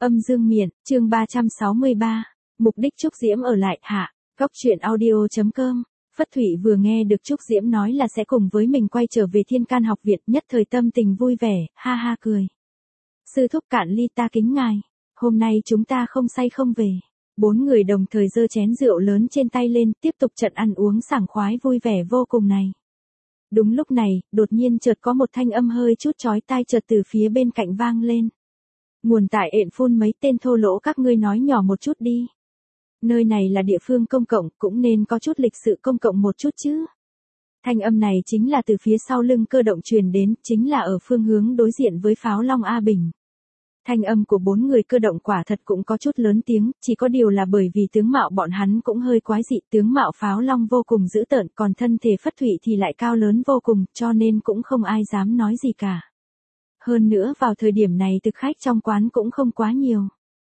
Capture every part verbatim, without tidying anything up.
Âm dương miện, chương ba trăm sáu mươi ba. Mục đích Trúc Diễm ở lại hạ. Góc truyện audio chấm com. Phất Thụy vừa nghe được Trúc Diễm nói là sẽ cùng với mình quay trở về Thiên Can học viện, nhất thời tâm tình vui vẻ, ha ha cười. Sư thúc cạn ly ta kính ngài. Hôm nay chúng ta không say không về. Bốn người đồng thời giơ chén rượu lớn trên tay lên, tiếp tục trận ăn uống sảng khoái vui vẻ vô cùng này. Đúng lúc này, đột nhiên chợt có một thanh âm hơi chút chói tai chợt từ phía bên cạnh vang lên. Nguồn tại ện phun mấy tên thô lỗ các ngươi nói nhỏ một chút đi. Nơi này là địa phương công cộng, cũng nên có chút lịch sự công cộng một chút chứ. Thanh âm này chính là từ phía sau lưng Cơ Động truyền đến, chính là ở phương hướng đối diện với Pháo Long A Bình. Thanh âm của bốn người Cơ Động quả thật cũng có chút lớn tiếng, chỉ có điều là bởi vì tướng mạo bọn hắn cũng hơi quái dị, tướng mạo Pháo Long vô cùng dữ tợn, còn thân thể Phất Thụy thì lại cao lớn vô cùng, cho nên cũng không ai dám nói gì cả. Hơn nữa vào thời điểm này thực khách trong quán cũng không quá nhiều.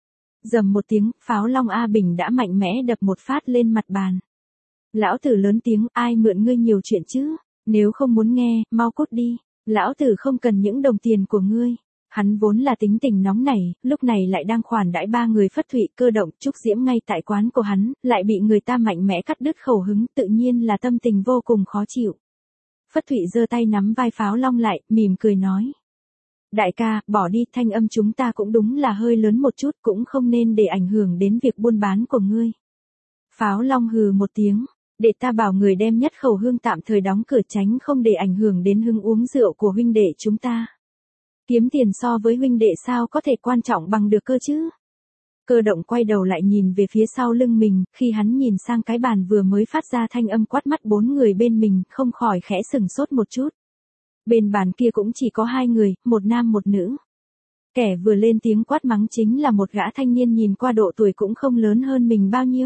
Dầm một tiếng, Pháo Long A Bình đã mạnh mẽ đập một phát lên mặt bàn. Lão tử lớn tiếng, ai mượn ngươi nhiều chuyện chứ, nếu không muốn nghe, mau cút đi, lão tử không cần những đồng tiền của ngươi. Hắn vốn là tính tình nóng nảy, lúc này lại đang khoản đãi ba người Phất Thụy, Cơ Động, Trúc Diễm ngay tại quán của hắn, lại bị người ta mạnh mẽ cắt đứt khẩu hứng, tự nhiên là tâm tình vô cùng khó chịu. Phất Thụy giơ tay nắm vai Pháo Long lại, mỉm cười nói. Đại ca, bỏ đi, thanh âm chúng ta cũng đúng là hơi lớn một chút, cũng không nên để ảnh hưởng đến việc buôn bán của ngươi. Pháo Long hừ một tiếng, để ta bảo người đem nhất khẩu hương tạm thời đóng cửa tránh không để ảnh hưởng đến hứng uống rượu của huynh đệ chúng ta. Kiếm tiền so với huynh đệ sao có thể quan trọng bằng được cơ chứ? Cơ Động quay đầu lại nhìn về phía sau lưng mình, khi hắn nhìn sang cái bàn vừa mới phát ra thanh âm quát mắt bốn người bên mình, không khỏi khẽ sừng sốt một chút. Bên bàn kia cũng chỉ có hai người, một nam một nữ. Kẻ vừa lên tiếng quát mắng chính là một gã thanh niên nhìn qua độ tuổi cũng không lớn hơn mình bao nhiêu.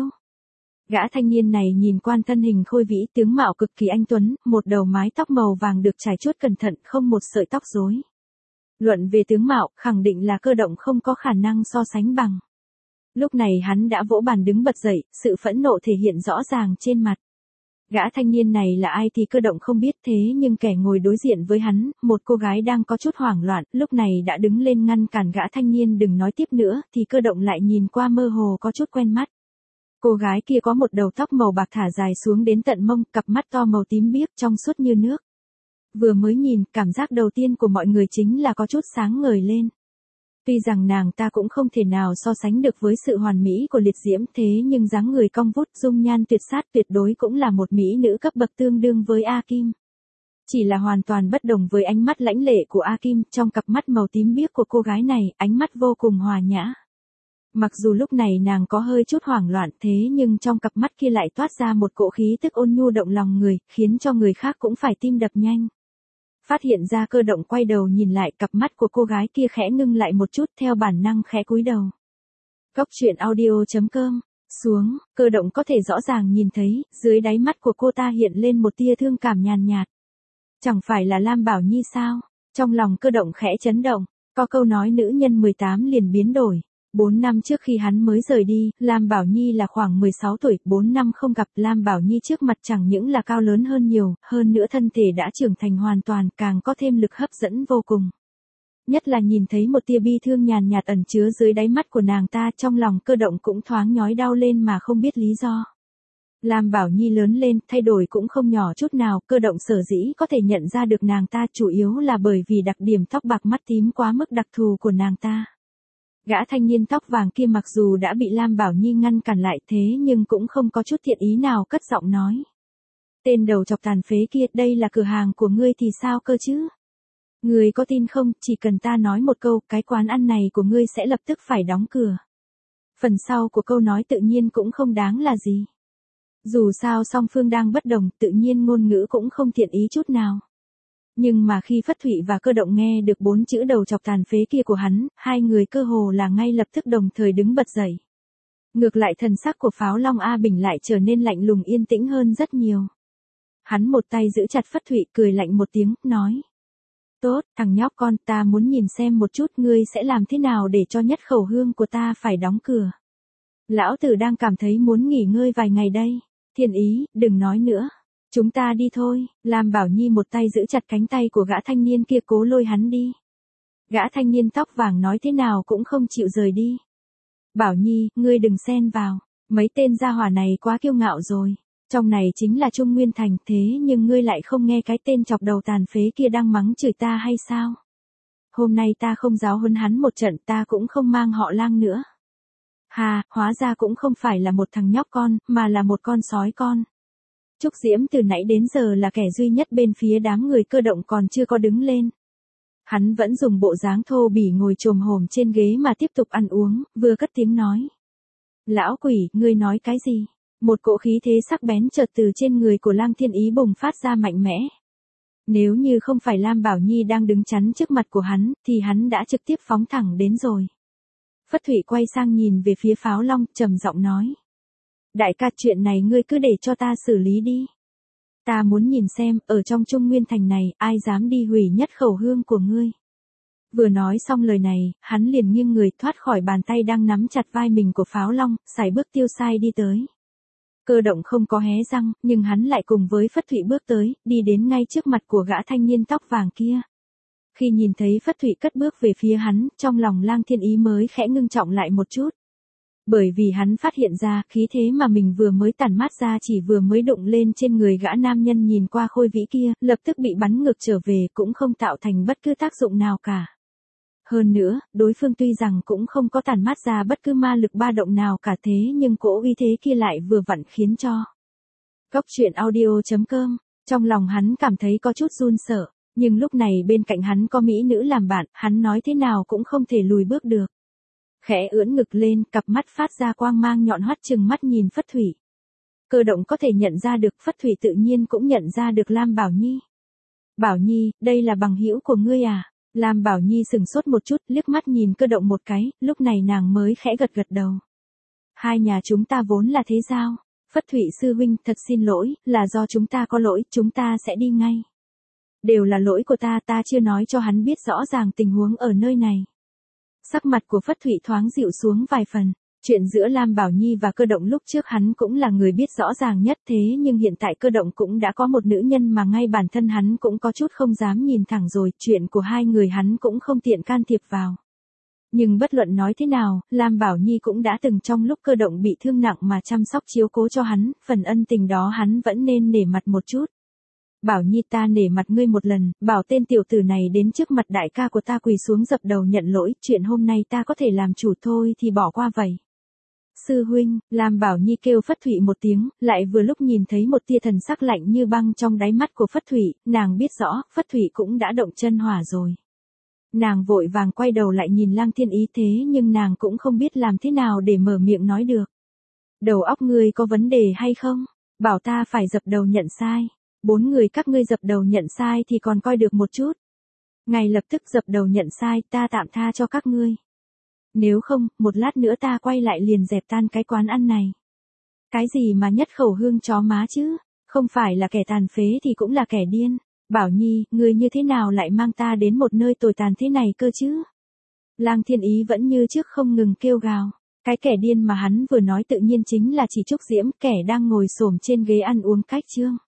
Gã thanh niên này nhìn quan thân hình khôi vĩ, tướng mạo cực kỳ anh tuấn, một đầu mái tóc màu vàng được trải chuốt cẩn thận, không một sợi tóc rối. Luận về tướng mạo, khẳng định là Cơ Động không có khả năng so sánh bằng. Lúc này hắn đã vỗ bàn đứng bật dậy, sự phẫn nộ thể hiện rõ ràng trên mặt. Gã thanh niên này là ai thì Cơ Động không biết, thế nhưng kẻ ngồi đối diện với hắn, một cô gái đang có chút hoảng loạn, lúc này đã đứng lên ngăn cản gã thanh niên đừng nói tiếp nữa, thì Cơ Động lại nhìn qua mơ hồ có chút quen mắt. Cô gái kia có một đầu tóc màu bạc thả dài xuống đến tận mông, cặp mắt to màu tím biếc trong suốt như nước. Vừa mới nhìn, cảm giác đầu tiên của mọi người chính là có chút sáng ngời lên. Tuy rằng nàng ta cũng không thể nào so sánh được với sự hoàn mỹ của Liệt Diễm, thế nhưng dáng người cong vút, dung nhan tuyệt sát tuyệt đối cũng là một mỹ nữ cấp bậc tương đương với A Kim. Chỉ là hoàn toàn bất đồng với ánh mắt lãnh lệ của A Kim, trong cặp mắt màu tím biếc của cô gái này, ánh mắt vô cùng hòa nhã. Mặc dù lúc này nàng có hơi chút hoảng loạn, thế nhưng trong cặp mắt kia lại toát ra một cỗ khí tức ôn nhu động lòng người, khiến cho người khác cũng phải tim đập nhanh. Phát hiện ra Cơ Động quay đầu nhìn lại, cặp mắt của cô gái kia khẽ ngưng lại một chút, theo bản năng khẽ cúi đầu. Góc truyện audio chấm com. Xuống, Cơ Động có thể rõ ràng nhìn thấy, dưới đáy mắt của cô ta hiện lên một tia thương cảm nhàn nhạt. Chẳng phải là Lam Bảo Nhi sao? Trong lòng Cơ Động khẽ chấn động, có câu nói nữ nhân mười tám liền biến đổi. Bốn năm trước khi hắn mới rời đi, Lam Bảo Nhi là khoảng mười sáu tuổi, bốn năm không gặp, Lam Bảo Nhi trước mặt chẳng những là cao lớn hơn nhiều, hơn nữa thân thể đã trưởng thành hoàn toàn, càng có thêm lực hấp dẫn vô cùng. Nhất là nhìn thấy một tia bi thương nhàn nhạt ẩn chứa dưới đáy mắt của nàng ta, trong lòng Cơ Động cũng thoáng nhói đau lên mà không biết lý do. Lam Bảo Nhi lớn lên, thay đổi cũng không nhỏ chút nào, Cơ Động sở dĩ có thể nhận ra được nàng ta chủ yếu là bởi vì đặc điểm tóc bạc mắt tím quá mức đặc thù của nàng ta. Gã thanh niên tóc vàng kia mặc dù đã bị Lam Bảo Nhi ngăn cản lại, thế nhưng cũng không có chút thiện ý nào cất giọng nói. Tên đầu chọc tàn phế kia, đây là cửa hàng của ngươi thì sao cơ chứ? Ngươi có tin không, chỉ cần ta nói một câu, cái quán ăn này của ngươi sẽ lập tức phải đóng cửa. Phần sau của câu nói tự nhiên cũng không đáng là gì. Dù sao song phương đang bất đồng, tự nhiên ngôn ngữ cũng không thiện ý chút nào. Nhưng mà khi Phất Thụy và Cơ Động nghe được bốn chữ đầu chọc tàn phế kia của hắn, hai người cơ hồ là ngay lập tức đồng thời đứng bật dậy. Ngược lại thần sắc của Pháo Long A Bình lại trở nên lạnh lùng yên tĩnh hơn rất nhiều. Hắn một tay giữ chặt Phất Thụy, cười lạnh một tiếng, nói. Tốt, thằng nhóc con, ta muốn nhìn xem một chút ngươi sẽ làm thế nào để cho nhất khẩu hương của ta phải đóng cửa. Lão tử đang cảm thấy muốn nghỉ ngơi vài ngày đây. Thiên Ý, đừng nói nữa. Chúng ta đi thôi, Lam Bảo Nhi một tay giữ chặt cánh tay của gã thanh niên kia cố lôi hắn đi. Gã thanh niên tóc vàng nói thế nào cũng không chịu rời đi. Bảo Nhi, ngươi đừng xen vào, mấy tên gia hỏa này quá kiêu ngạo rồi. Trong này chính là Trung Nguyên Thành, thế nhưng ngươi lại không nghe cái tên chọc đầu tàn phế kia đang mắng chửi ta hay sao? Hôm nay ta không giáo huấn hắn một trận, ta cũng không mang họ Lang nữa. Hà, hóa ra cũng không phải là một thằng nhóc con, mà là một con sói con. Trúc Diễm từ nãy đến giờ là kẻ duy nhất bên phía đám người cơ động còn chưa có đứng lên. Hắn vẫn dùng bộ dáng thô bỉ ngồi chồm hổm trên ghế mà tiếp tục ăn uống, vừa cất tiếng nói. Lão quỷ, ngươi nói cái gì? Một cỗ khí thế sắc bén chợt từ trên người của Lam Thiên Ý bùng phát ra mạnh mẽ. Nếu như không phải Lam Bảo Nhi đang đứng chắn trước mặt của hắn, thì hắn đã trực tiếp phóng thẳng đến rồi. Phất Thụy quay sang nhìn về phía Pháo Long, trầm giọng nói. Đại ca, chuyện này ngươi cứ để cho ta xử lý đi. Ta muốn nhìn xem, ở trong Trung Nguyên Thành này, ai dám đi hủy nhất khẩu hương của ngươi. Vừa nói xong lời này, hắn liền nghiêng người thoát khỏi bàn tay đang nắm chặt vai mình của Pháo Long, sải bước tiêu sai đi tới. Cơ động không có hé răng, nhưng hắn lại cùng với Phất Thụy bước tới, đi đến ngay trước mặt của gã thanh niên tóc vàng kia. Khi nhìn thấy Phất Thụy cất bước về phía hắn, trong lòng Lang Thiên Ý mới khẽ ngưng trọng lại một chút. Bởi vì hắn phát hiện ra khí thế mà mình vừa mới tản mát ra chỉ vừa mới đụng lên trên người gã nam nhân nhìn qua khôi vĩ kia, lập tức bị bắn ngược trở về cũng không tạo thành bất cứ tác dụng nào cả. Hơn nữa, đối phương tuy rằng cũng không có tản mát ra bất cứ ma lực ba động nào cả thế nhưng cỗ uy thế kia lại vừa vặn khiến cho. Cốc truyện audio chấm com, trong lòng hắn cảm thấy có chút run sợ, nhưng lúc này bên cạnh hắn có mỹ nữ làm bạn, hắn nói thế nào cũng không thể lùi bước được. Khẽ ưỡn ngực lên, cặp mắt phát ra quang mang nhọn hoắt chừng mắt nhìn Phất Thụy. Cơ động có thể nhận ra được, Phất Thụy tự nhiên cũng nhận ra được Lam Bảo Nhi. Bảo Nhi, đây là bằng hữu của ngươi à? Lam Bảo Nhi sừng sốt một chút, liếc mắt nhìn cơ động một cái, lúc này nàng mới khẽ gật gật đầu. Hai nhà chúng ta vốn là thế giao. Phất Thụy sư huynh, thật xin lỗi, là do chúng ta có lỗi, chúng ta sẽ đi ngay. Đều là lỗi của ta, ta chưa nói cho hắn biết rõ ràng tình huống ở nơi này. Sắc mặt của Phất Thụy thoáng dịu xuống vài phần. Chuyện giữa Lam Bảo Nhi và cơ động lúc trước hắn cũng là người biết rõ ràng nhất thế nhưng hiện tại cơ động cũng đã có một nữ nhân mà ngay bản thân hắn cũng có chút không dám nhìn thẳng rồi, chuyện của hai người hắn cũng không tiện can thiệp vào. Nhưng bất luận nói thế nào, Lam Bảo Nhi cũng đã từng trong lúc cơ động bị thương nặng mà chăm sóc chiếu cố cho hắn, phần ân tình đó hắn vẫn nên nể mặt một chút. Bảo Nhi, ta nể mặt ngươi một lần, bảo tên tiểu tử này đến trước mặt đại ca của ta quỳ xuống dập đầu nhận lỗi, chuyện hôm nay ta có thể làm chủ thôi thì bỏ qua vậy. Sư huynh, Lam Bảo Nhi kêu Phất Thụy một tiếng, lại vừa lúc nhìn thấy một tia thần sắc lạnh như băng trong đáy mắt của Phất Thụy, nàng biết rõ, Phất Thụy cũng đã động chân hỏa rồi. Nàng vội vàng quay đầu lại nhìn Lang Thiên Ý thế nhưng nàng cũng không biết làm thế nào để mở miệng nói được. Đầu óc ngươi có vấn đề hay không? Bảo ta phải dập đầu nhận sai. Bốn người các ngươi dập đầu nhận sai thì còn coi được một chút. Ngay lập tức dập đầu nhận sai, ta tạm tha cho các ngươi. Nếu không, một lát nữa ta quay lại liền dẹp tan cái quán ăn này. Cái gì mà nhất khẩu hương chó má chứ? Không phải là kẻ tàn phế thì cũng là kẻ điên. Bảo Nhi, ngươi như thế nào lại mang ta đến một nơi tồi tàn thế này cơ chứ? Lang Thiên Ý vẫn như trước không ngừng kêu gào. Cái kẻ điên mà hắn vừa nói tự nhiên chính là chỉ Trúc Diễm, kẻ đang ngồi xổm trên ghế ăn uống cách trương.